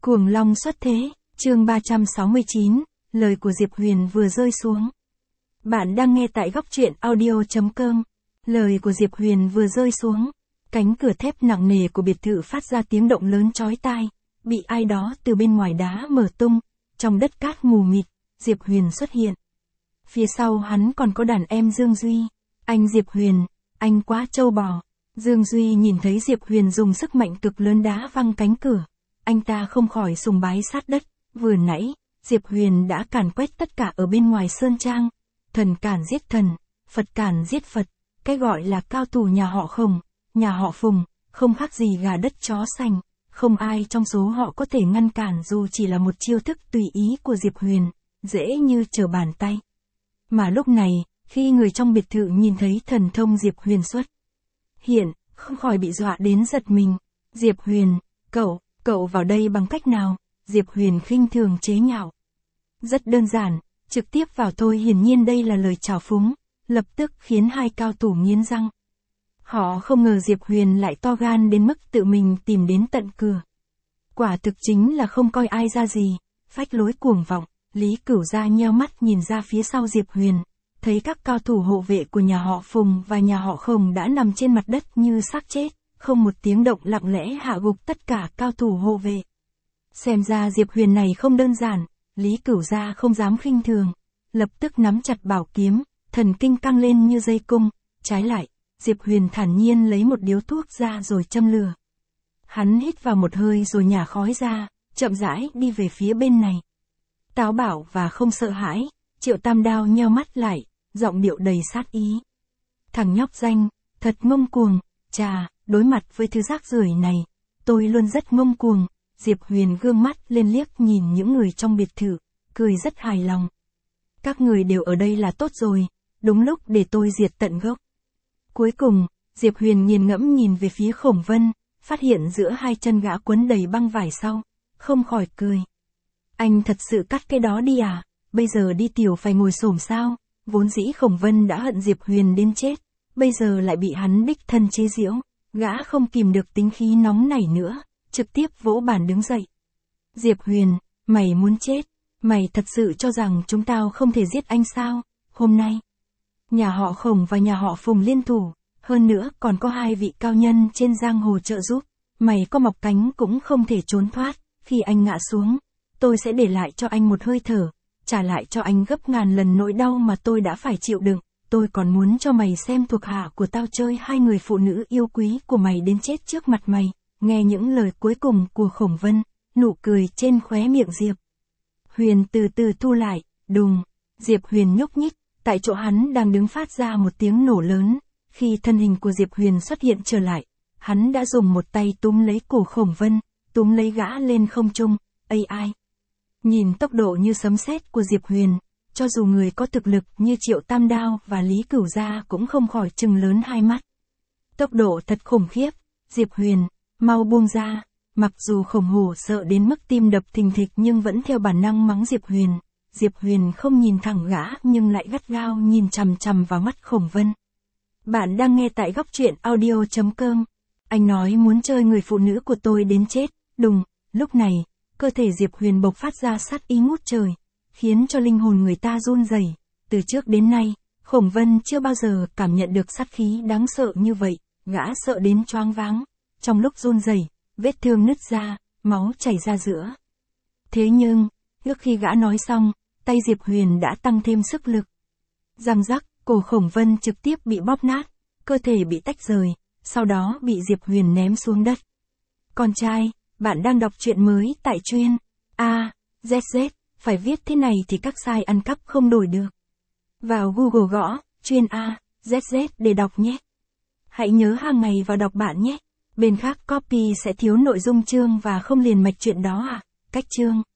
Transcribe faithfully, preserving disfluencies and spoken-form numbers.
Cuồng long xuất thế, chương ba trăm sáu mươi chín, lời của Diệp Huyền vừa rơi xuống. Bạn đang nghe tại góc truyện audio chấm com. Lời của Diệp Huyền vừa rơi xuống. Cánh cửa thép nặng nề của biệt thự phát ra tiếng động lớn chói tai, bị ai đó từ bên ngoài đá mở tung. Trong đất cát mù mịt, Diệp Huyền xuất hiện. Phía sau hắn còn có đàn em Dương Duy. Anh Diệp Huyền, anh quá trâu bò. Dương Duy nhìn thấy Diệp Huyền dùng sức mạnh cực lớn đá văng cánh cửa. Anh ta không khỏi sùng bái sát đất. Vừa nãy, Diệp Huyền đã càn quét tất cả ở bên ngoài sơn trang. Thần càn giết thần, Phật càn giết Phật. Cái gọi là cao thủ nhà họ Khổng, nhà họ Phùng, không khác gì gà đất chó sành. Không ai trong số họ có thể ngăn cản dù chỉ là một chiêu thức tùy ý của Diệp Huyền, dễ như trở bàn tay. Mà lúc này, khi người trong biệt thự nhìn thấy thần thông Diệp Huyền xuất hiện, không khỏi bị dọa đến giật mình. Diệp Huyền, cậu, cậu vào đây bằng cách nào? Diệp Huyền khinh thường chế nhạo. Rất đơn giản, trực tiếp vào thôi. Hiển nhiên đây là lời trào phúng, lập tức khiến hai cao thủ nghiến răng. Họ không ngờ Diệp Huyền lại to gan đến mức tự mình tìm đến tận cửa. Quả thực chính là không coi ai ra gì, phách lối cuồng vọng. Lý Cửu Gia nheo mắt nhìn ra phía sau Diệp Huyền, thấy các cao thủ hộ vệ của nhà họ Phùng và nhà họ Khổng đã nằm trên mặt đất như xác chết, không một tiếng động, lặng lẽ hạ gục tất cả cao thủ hộ vệ. Xem ra Diệp Huyền này không đơn giản, Lý Cửu Gia không dám khinh thường, lập tức nắm chặt bảo kiếm, thần kinh căng lên như dây cung. Trái lại, Diệp Huyền thản nhiên lấy một điếu thuốc ra rồi châm lửa. Hắn hít vào một hơi rồi nhả khói ra, chậm rãi đi về phía bên này. Táo bạo và không sợ hãi, Triệu Tam Đao nheo mắt lại, giọng điệu đầy sát ý. Thằng nhóc danh, thật ngông cuồng, chà, đối mặt với thứ rác rưởi này, tôi luôn rất ngông cuồng. Diệp Huyền gương mắt lên liếc nhìn những người trong biệt thự, cười rất hài lòng. Các người đều ở đây là tốt rồi, đúng lúc để tôi diệt tận gốc. Cuối cùng, Diệp Huyền nghiền ngẫm nhìn về phía Khổng Vân, phát hiện giữa hai chân gã quấn đầy băng vải sau, không khỏi cười. Anh thật sự cắt cái đó đi à, bây giờ đi tiểu phải ngồi xổm sao? Vốn dĩ Khổng Vân đã hận Diệp Huyền đến chết, bây giờ lại bị hắn đích thân chế giễu, gã không kìm được tính khí nóng nảy nữa, trực tiếp vỗ bàn đứng dậy. Diệp Huyền, mày muốn chết, mày thật sự cho rằng chúng tao không thể giết anh sao? Hôm nay, nhà họ Khổng và nhà họ Phùng liên thủ, hơn nữa còn có hai vị cao nhân trên giang hồ trợ giúp, mày có mọc cánh cũng không thể trốn thoát. Khi anh ngã xuống, tôi sẽ để lại cho anh một hơi thở, trả lại cho anh gấp ngàn lần nỗi đau mà tôi đã phải chịu đựng. Tôi còn muốn cho mày xem thuộc hạ của tao chơi hai người phụ nữ yêu quý của mày đến chết trước mặt mày. Nghe những lời cuối cùng của Khổng Vân, nụ cười trên khóe miệng Diệp Huyền từ từ thu lại, đùng. Diệp Huyền nhúc nhích, tại chỗ hắn đang đứng phát ra một tiếng nổ lớn. Khi thân hình của Diệp Huyền xuất hiện trở lại, hắn đã dùng một tay túm lấy cổ Khổng Vân, túm lấy gã lên không trung. Ây ai! Nhìn tốc độ như sấm sét của Diệp Huyền, cho dù người có thực lực như Triệu Tam Đao và Lý Cửu Gia cũng không khỏi trừng lớn hai mắt. Tốc độ thật khủng khiếp. Diệp Huyền, mau buông ra. Mặc dù Khổng Hổ sợ đến mức tim đập thình thịch nhưng vẫn theo bản năng mắng Diệp Huyền. Diệp Huyền không nhìn thẳng gã nhưng lại gắt gao nhìn chằm chằm vào mắt Khổng Vân. Bạn đang nghe tại góc truyện audio chấm com. Anh nói muốn chơi người phụ nữ của tôi đến chết. Đùng, lúc này, cơ thể Diệp Huyền bộc phát ra sát ý ngút trời, khiến cho linh hồn người ta run rẩy. Từ trước đến nay, Khổng Vân chưa bao giờ cảm nhận được sát khí đáng sợ như vậy, gã sợ đến choáng váng. Trong lúc run rẩy, vết thương nứt ra, máu chảy ra giữa. Thế nhưng, trước khi gã nói xong, tay Diệp Huyền đã tăng thêm sức lực. Răng rắc, cổ Khổng Vân trực tiếp bị bóp nát, cơ thể bị tách rời, sau đó bị Diệp Huyền ném xuống đất. Con trai, bạn đang đọc truyện mới tại chuyên A Z Z, phải viết thế này thì các site ăn cắp không đổi được. Vào Google gõ chuyên A Z Z để đọc nhé. Hãy nhớ hàng ngày vào đọc bạn nhé. Bên khác copy sẽ thiếu nội dung chương và không liền mạch chuyện đó à. Cách chương